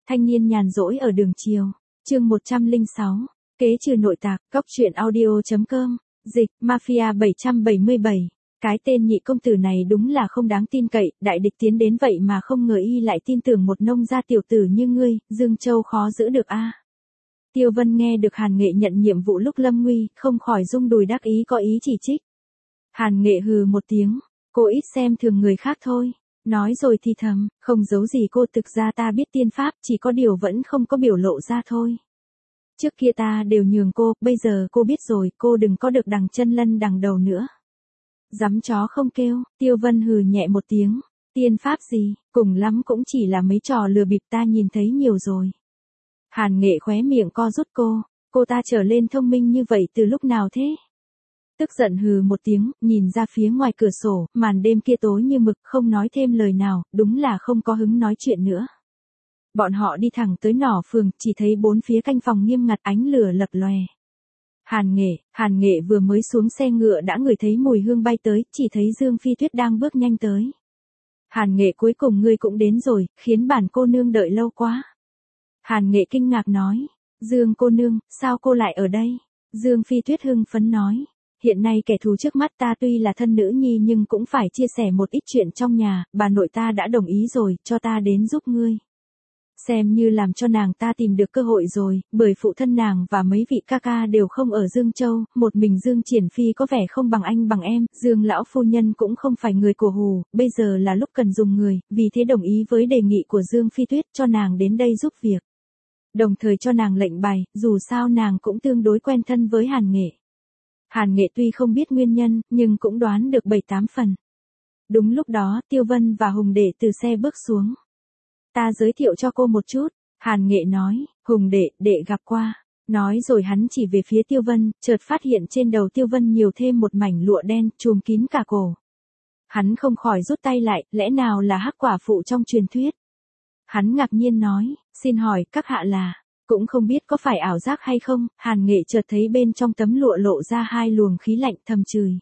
Thanh niên nhàn rỗi ở đường chiều. Chương 106. Kế trừ nội tạc. Góc truyện audio.com. Dịch. Mafia 777. Cái tên nhị công tử này đúng là không đáng tin cậy, đại địch tiến đến vậy mà không ngờ y lại tin tưởng một nông gia tiểu tử như ngươi, Dương Châu khó giữ được a. Tiêu Vân nghe được Hàn Nghệ nhận nhiệm vụ lúc lâm nguy, không khỏi rung đùi đắc ý có ý chỉ trích. Hàn Nghệ hừ một tiếng, cô ít xem thường người khác thôi. Nói rồi thì thầm, không giấu gì cô, thực ra ta biết tiên pháp, chỉ có điều vẫn không có biểu lộ ra thôi. Trước kia ta đều nhường cô, bây giờ cô biết rồi, cô đừng có được đằng chân lân đằng đầu nữa. Dám chó không kêu, Tiêu Vân hừ nhẹ một tiếng, tiên pháp gì, cùng lắm cũng chỉ là mấy trò lừa bịp ta nhìn thấy nhiều rồi. Hàn Nghệ khóe miệng co rút cô ta trở lên thông minh như vậy từ lúc nào thế? Tức giận hừ một tiếng, nhìn ra phía ngoài cửa sổ, màn đêm kia tối như mực, không nói thêm lời nào, đúng là không có hứng nói chuyện nữa. Bọn họ đi thẳng tới nỏ phường, chỉ thấy bốn phía canh phòng nghiêm ngặt, ánh lửa lập lòe. Hàn Nghệ vừa mới xuống xe ngựa đã ngửi thấy mùi hương bay tới, chỉ thấy Dương Phi Tuyết đang bước nhanh tới. Hàn Nghệ, cuối cùng ngươi cũng đến rồi, khiến bản cô nương đợi lâu quá. Hàn Nghệ kinh ngạc nói, Dương cô nương, sao cô lại ở đây? Dương Phi Tuyết hưng phấn nói, hiện nay kẻ thù trước mắt ta tuy là thân nữ nhi nhưng cũng phải chia sẻ một ít chuyện trong nhà, bà nội ta đã đồng ý rồi, cho ta đến giúp ngươi. Xem như làm cho nàng ta tìm được cơ hội rồi, bởi phụ thân nàng và mấy vị ca ca đều không ở Dương Châu, một mình Dương Triển Phi có vẻ không bằng anh bằng em, Dương lão phu nhân cũng không phải người cổ hủ, bây giờ là lúc cần dùng người, vì thế đồng ý với đề nghị của Dương Phi Tuyết cho nàng đến đây giúp việc. Đồng thời cho nàng lệnh bài, dù sao nàng cũng tương đối quen thân với Hàn Nghệ. Hàn Nghệ tuy không biết nguyên nhân, nhưng cũng đoán được 7-8 phần. Đúng lúc đó, Tiêu Vân và Hùng Đệ từ xe bước xuống. Ta giới thiệu cho cô một chút, Hàn Nghệ nói, Hùng đệ gặp qua. Nói rồi hắn chỉ về phía Tiêu Vân, chợt phát hiện trên đầu Tiêu Vân nhiều thêm một mảnh lụa đen, trùm kín cả cổ. Hắn không khỏi rút tay lại, lẽ nào là hắc quả phụ trong truyền thuyết? Hắn ngạc nhiên nói, xin hỏi, các hạ là, cũng không biết có phải ảo giác hay không, Hàn Nghệ chợt thấy bên trong tấm lụa lộ ra hai luồng khí lạnh, thầm chửi.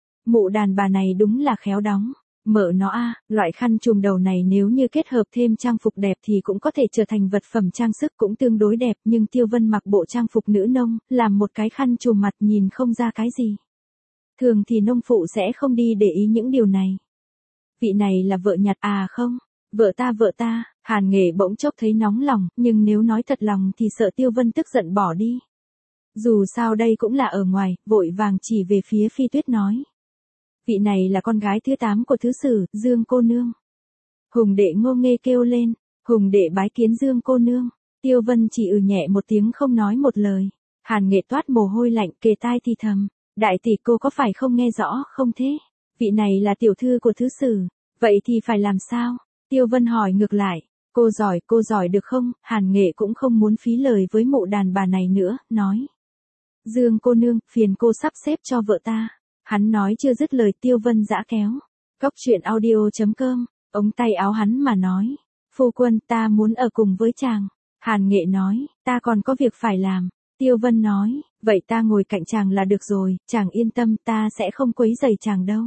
Mụ đàn bà này đúng là khéo đóng. Mở nó a, loại khăn trùm đầu này nếu như kết hợp thêm trang phục đẹp thì cũng có thể trở thành vật phẩm trang sức cũng tương đối đẹp, nhưng Tiêu Vân mặc bộ trang phục nữ nông, làm một cái khăn trùm mặt nhìn không ra cái gì. Thường thì nông phụ sẽ không đi để ý những điều này. Vị này là vợ nhặt à không? Vợ ta, Hàn Nghệ bỗng chốc thấy nóng lòng, nhưng nếu nói thật lòng thì sợ Tiêu Vân tức giận bỏ đi. Dù sao đây cũng là ở ngoài, vội vàng chỉ về phía Phi Tuyết nói. Vị này là con gái thứ 8 của thứ sử, Dương cô nương. Hùng Đệ ngô nghê kêu lên, Hùng Đệ bái kiến Dương cô nương. Tiêu Vân chỉ nhẹ một tiếng không nói một lời. Hàn Nghệ toát mồ hôi lạnh, kề tai thì thầm, đại tỷ cô có phải không nghe rõ không thế? Vị này là tiểu thư của thứ sử, vậy thì phải làm sao? Tiêu Vân hỏi ngược lại, cô giỏi được không? Hàn Nghệ cũng không muốn phí lời với mụ đàn bà này nữa, nói. Dương cô nương, phiền cô sắp xếp cho vợ ta. Hắn nói chưa dứt lời, Tiêu Vân giã kéo. Góc truyện audio.com, ống tay áo hắn mà nói. Phu quân, ta muốn ở cùng với chàng. Hàn Nghệ nói, ta còn có việc phải làm. Tiêu Vân nói, vậy ta ngồi cạnh chàng là được rồi, chàng yên tâm, ta sẽ không quấy rầy chàng đâu.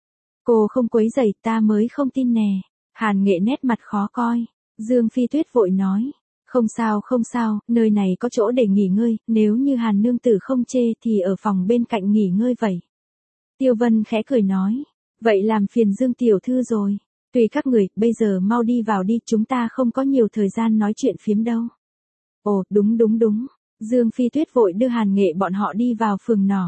Cô không quấy rầy, ta mới không tin nè. Hàn Nghệ nét mặt khó coi. Dương Phi Tuyết vội nói, không sao, nơi này có chỗ để nghỉ ngơi, nếu như Hàn nương tử không chê thì ở phòng bên cạnh nghỉ ngơi vậy. Tiêu Vân khẽ cười nói, vậy làm phiền Dương tiểu thư rồi. Tùy các người, bây giờ mau đi vào đi, chúng ta không có nhiều thời gian nói chuyện phiếm đâu. Ồ, đúng. Dương Phi Tuyết vội đưa Hàn Nghệ bọn họ đi vào phường nỏ.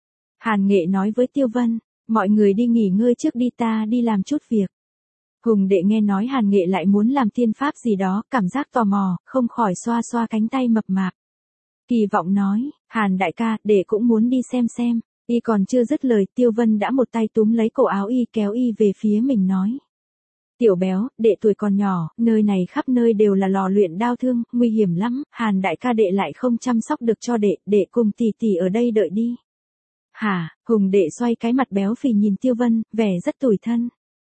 Hàn Nghệ nói với Tiêu Vân, mọi người đi nghỉ ngơi trước đi, ta đi làm chút việc. Hùng Đệ nghe nói Hàn Nghệ lại muốn làm tiên pháp gì đó, cảm giác tò mò, không khỏi xoa xoa cánh tay mập mạp. Kỳ vọng nói, Hàn đại ca, đệ cũng muốn đi xem. Y còn chưa dứt lời, Tiêu Vân đã một tay túm lấy cổ áo y kéo y về phía mình nói. Tiểu béo, đệ tuổi còn nhỏ, nơi này khắp nơi đều là lò luyện đao thương, nguy hiểm lắm, Hàn đại ca đệ lại không chăm sóc được cho đệ cùng tỷ tỷ ở đây đợi đi. Hả, Hùng Đệ xoay cái mặt béo phì nhìn Tiêu Vân, vẻ rất tủi thân.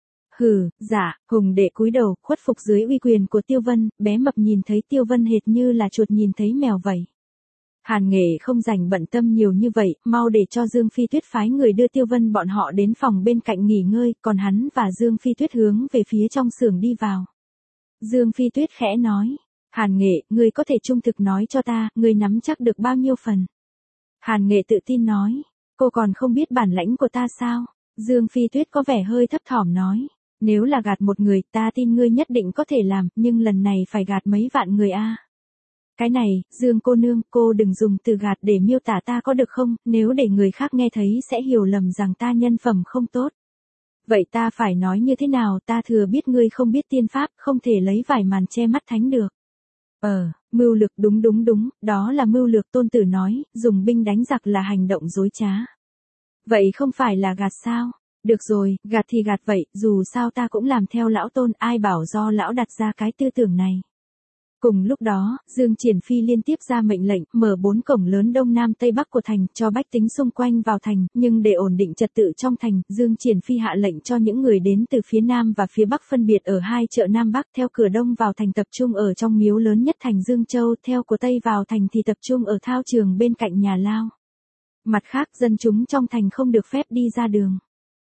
Hừ, dạ, Hùng Đệ cúi đầu, khuất phục dưới uy quyền của Tiêu Vân, bé mập nhìn thấy Tiêu Vân hệt như là chuột nhìn thấy mèo vậy. Hàn Nghệ không rảnh bận tâm nhiều như vậy, mau để cho Dương Phi Tuyết phái người đưa Tiêu Vân bọn họ đến phòng bên cạnh nghỉ ngơi, còn hắn và Dương Phi Tuyết hướng về phía trong xưởng đi vào. Dương Phi Tuyết khẽ nói, Hàn Nghệ, ngươi có thể trung thực nói cho ta, ngươi nắm chắc được bao nhiêu phần? Hàn Nghệ tự tin nói, cô còn không biết bản lãnh của ta sao? Dương Phi Tuyết có vẻ hơi thấp thỏm nói, nếu là gạt một người ta tin ngươi nhất định có thể làm, nhưng lần này phải gạt mấy vạn người a. Cái này, Dương cô nương, cô đừng dùng từ gạt để miêu tả ta có được không, nếu để người khác nghe thấy sẽ hiểu lầm rằng ta nhân phẩm không tốt. Vậy ta phải nói như thế nào, ta thừa biết ngươi không biết tiên pháp, không thể lấy vải màn che mắt thánh được. Mưu lược, đúng, đó là mưu lược. Tôn Tử nói, dùng binh đánh giặc là hành động dối trá. Vậy không phải là gạt sao? Được rồi, gạt thì gạt vậy, dù sao ta cũng làm theo lão Tôn, ai bảo do lão đặt ra cái tư tưởng này. Cùng lúc đó, Dương Triển Phi liên tiếp ra mệnh lệnh, mở 4 cổng lớn đông nam tây bắc của thành, cho bách tính xung quanh vào thành, nhưng để ổn định trật tự trong thành, Dương Triển Phi hạ lệnh cho những người đến từ phía nam và phía bắc phân biệt ở 2 chợ nam bắc, theo cửa đông vào thành tập trung ở trong miếu lớn nhất thành Dương Châu, theo của tây vào thành thì tập trung ở thao trường bên cạnh nhà lao. Mặt khác, dân chúng trong thành không được phép đi ra đường.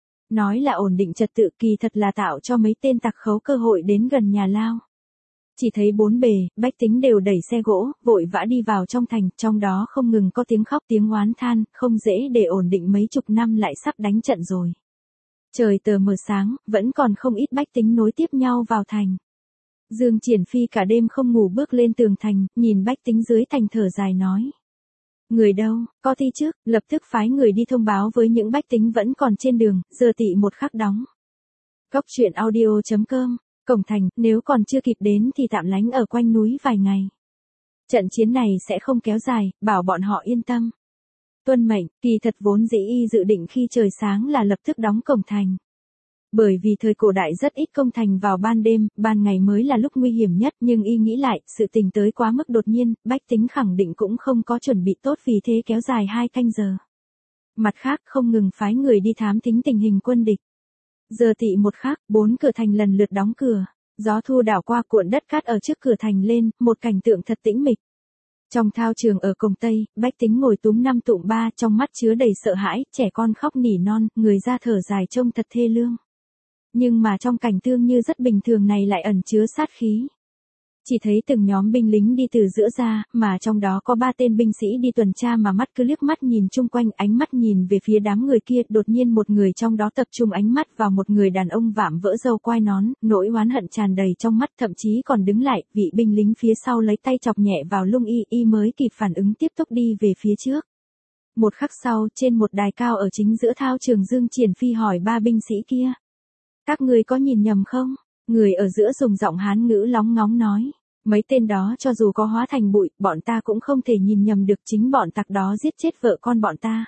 Nói là ổn định trật tự, kỳ thật là tạo cho mấy tên tặc khấu cơ hội đến gần nhà lao. Chỉ thấy 4 bề, bách tính đều đẩy xe gỗ, vội vã đi vào trong thành, trong đó không ngừng có tiếng khóc tiếng oán than, không dễ để ổn định, mấy chục năm lại sắp đánh trận rồi. Trời tờ mờ sáng, vẫn còn không ít bách tính nối tiếp nhau vào thành. Dương Triển Phi cả đêm không ngủ bước lên tường thành, nhìn bách tính dưới thành thở dài nói. Người đâu, có thi trước, lập tức phái người đi thông báo với những bách tính vẫn còn trên đường, giờ tị một khắc đóng. Góc truyện audio.com. Cổng thành, nếu còn chưa kịp đến thì tạm lánh ở quanh núi vài ngày. Trận chiến này sẽ không kéo dài, bảo bọn họ yên tâm. Tuân mệnh, kỳ thật vốn dĩ y dự định khi trời sáng là lập tức đóng cổng thành. Bởi vì thời cổ đại rất ít công thành vào ban đêm, ban ngày mới là lúc nguy hiểm nhất, nhưng y nghĩ lại, sự tình tới quá mức đột nhiên, bách tính khẳng định cũng không có chuẩn bị tốt, vì thế kéo dài 2 canh giờ. Mặt khác, không ngừng phái người đi thám thính tình hình quân địch. Giờ tị một khắc, 4 cửa thành lần lượt đóng cửa, gió thu đảo qua cuộn đất cát ở trước cửa thành lên, một cảnh tượng thật tĩnh mịch. Trong thao trường ở cổng Tây, bách tính ngồi túm 5 tụm 3, trong mắt chứa đầy sợ hãi, trẻ con khóc nỉ non, người ra thở dài trông thật thê lương. Nhưng mà trong cảnh thương như rất bình thường này lại ẩn chứa sát khí. Chỉ thấy từng nhóm binh lính đi từ giữa ra, mà trong đó có 3 tên binh sĩ đi tuần tra mà mắt cứ liếc mắt nhìn chung quanh, ánh mắt nhìn về phía đám người kia, đột nhiên một người trong đó tập trung ánh mắt vào một người đàn ông vạm vỡ râu quai nón, nỗi oán hận tràn đầy trong mắt, thậm chí còn đứng lại, vị binh lính phía sau lấy tay chọc nhẹ vào lưng y mới kịp phản ứng tiếp tục đi về phía trước. Một khắc sau, trên một đài cao ở chính giữa thao trường, Dương Triển Phi hỏi 3 binh sĩ kia. Các ngươi có nhìn nhầm không? Người ở giữa dùng giọng Hán ngữ lóng ngóng nói. Mấy tên đó cho dù có hóa thành bụi, bọn ta cũng không thể nhìn nhầm được, chính bọn tặc đó giết chết vợ con bọn ta.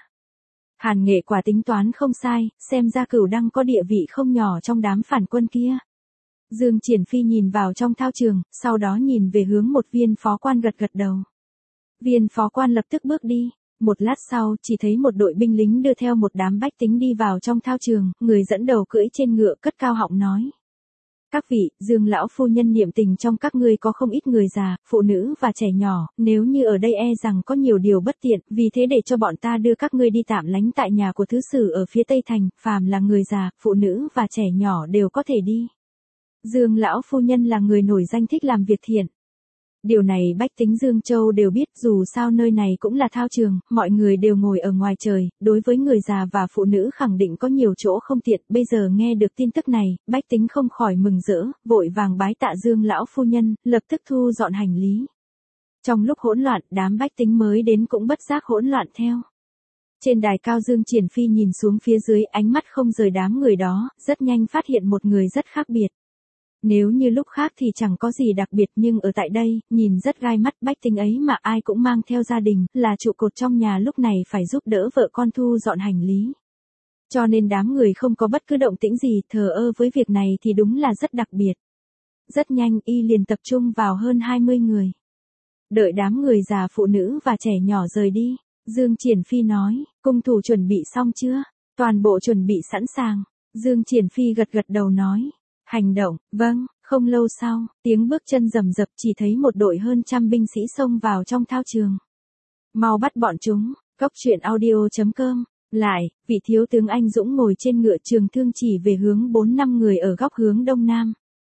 Hàn Nghệ quả tính toán không sai, xem ra Cửu Đăng có địa vị không nhỏ trong đám phản quân kia. Dương Triển Phi nhìn vào trong thao trường, sau đó nhìn về hướng một viên phó quan gật gật đầu. Viên phó quan lập tức bước đi. Một lát sau, chỉ thấy một đội binh lính đưa theo một đám bách tính đi vào trong thao trường, người dẫn đầu cưỡi trên ngựa cất cao họng nói. Các vị, Dương lão phu nhân niệm tình trong các ngươi có không ít người già, phụ nữ và trẻ nhỏ, nếu như ở đây e rằng có nhiều điều bất tiện, vì thế để cho bọn ta đưa các ngươi đi tạm lánh tại nhà của thứ sử ở phía tây thành, phàm là người già, phụ nữ và trẻ nhỏ đều có thể đi. Dương lão phu nhân là người nổi danh thích làm việc thiện. Điều này bách tính Dương Châu đều biết, dù sao nơi này cũng là thao trường, mọi người đều ngồi ở ngoài trời, đối với người già và phụ nữ khẳng định có nhiều chỗ không tiện, bây giờ nghe được tin tức này, bách tính không khỏi mừng rỡ, vội vàng bái tạ Dương lão phu nhân, lập tức thu dọn hành lý. Trong lúc hỗn loạn, đám bách tính mới đến cũng bất giác hỗn loạn theo. Trên đài cao, Dương Triển Phi nhìn xuống phía dưới, ánh mắt không rời đám người đó, rất nhanh phát hiện một người rất khác biệt. Nếu như lúc khác thì chẳng có gì đặc biệt, nhưng ở tại đây, nhìn rất gai mắt, bách tính ấy mà ai cũng mang theo gia đình, là trụ cột trong nhà, lúc này phải giúp đỡ vợ con thu dọn hành lý. Cho nên đám người không có bất cứ động tĩnh gì, thờ ơ với việc này thì đúng là rất đặc biệt. Rất nhanh, y liền tập trung vào hơn 20 người. Đợi đám người già, phụ nữ và trẻ nhỏ rời đi, Dương Triển Phi nói, cung thủ chuẩn bị xong chưa? Toàn bộ chuẩn bị sẵn sàng. Dương Triển Phi gật gật đầu nói. Hành động, vâng. Không lâu sau, tiếng bước chân rầm rập, chỉ thấy một đội hơn 100 binh sĩ xông vào trong thao trường. Mau bắt bọn chúng. Góc truyện audio.com. Lại, vị thiếu tướng anh dũng ngồi trên ngựa trường thương chỉ về hướng 4-5 người ở góc hướng đông nam.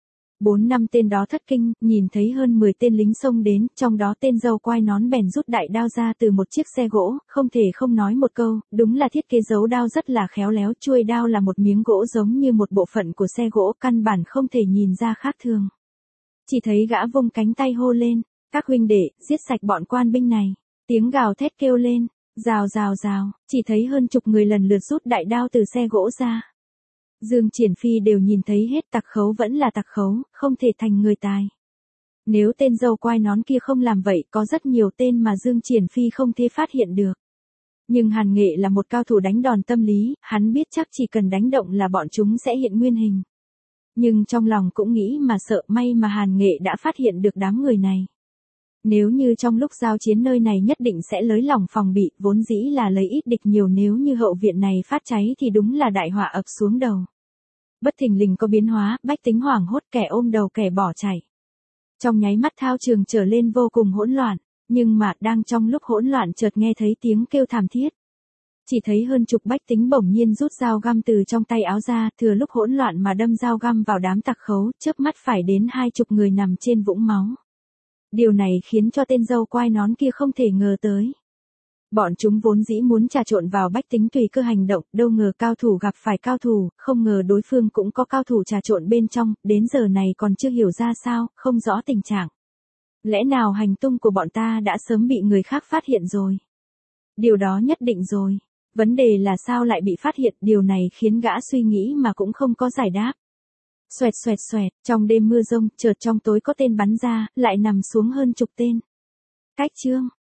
4-5 tên đó thất kinh, nhìn thấy hơn 10 tên lính xông đến, trong đó tên dâu quai nón bèn rút đại đao ra từ một chiếc xe gỗ, không thể không nói một câu, đúng là thiết kế giấu đao rất là khéo léo, chuôi đao là một miếng gỗ giống như một bộ phận của xe gỗ, căn bản không thể nhìn ra khác thường. Chỉ thấy gã vung cánh tay hô lên, các huynh đệ, giết sạch bọn quan binh này. Tiếng gào thét kêu lên, rào rào rào, chỉ thấy hơn chục người lần lượt rút đại đao từ xe gỗ ra. Dương Triển Phi đều nhìn thấy hết, tặc khấu vẫn là tặc khấu, không thể thành người tài. Nếu tên dâu quai nón kia không làm vậy, có rất nhiều tên mà Dương Triển Phi không thể phát hiện được. Nhưng Hàn Nghệ là một cao thủ đánh đòn tâm lý, hắn biết chắc chỉ cần đánh động là bọn chúng sẽ hiện nguyên hình. Nhưng trong lòng cũng nghĩ mà sợ, may mà Hàn Nghệ đã phát hiện được đám người này. Nếu như trong lúc giao chiến nơi này nhất định sẽ lới lỏng phòng bị, vốn dĩ là lấy ít địch nhiều, nếu như hậu viện này phát cháy thì đúng là đại họa ập xuống đầu. Bất thình lình có biến hóa, bách tính hoảng hốt, kẻ ôm đầu kẻ bỏ chạy. Trong nháy mắt thao trường trở lên vô cùng hỗn loạn, nhưng mà đang trong lúc hỗn loạn chợt nghe thấy tiếng kêu thảm thiết. Chỉ thấy hơn chục bách tính bỗng nhiên rút dao găm từ trong tay áo ra, thừa lúc hỗn loạn mà đâm dao găm vào đám tặc khấu, chớp mắt phải đến 20 người nằm trên vũng máu. Điều này khiến cho tên dâu quai nón kia không thể ngờ tới. Bọn chúng vốn dĩ muốn trà trộn vào bách tính tùy cơ hành động, đâu ngờ cao thủ gặp phải cao thủ, không ngờ đối phương cũng có cao thủ trà trộn bên trong, đến giờ này còn chưa hiểu ra sao, không rõ tình trạng. Lẽ nào hành tung của bọn ta đã sớm bị người khác phát hiện rồi? Điều đó nhất định rồi. Vấn đề là sao lại bị phát hiện, điều này khiến gã suy nghĩ mà cũng không có giải đáp. Xoẹt xoẹt xoẹt, trong đêm mưa rông, chợt trong tối có tên bắn ra, lại nằm xuống hơn chục tên. Cách chương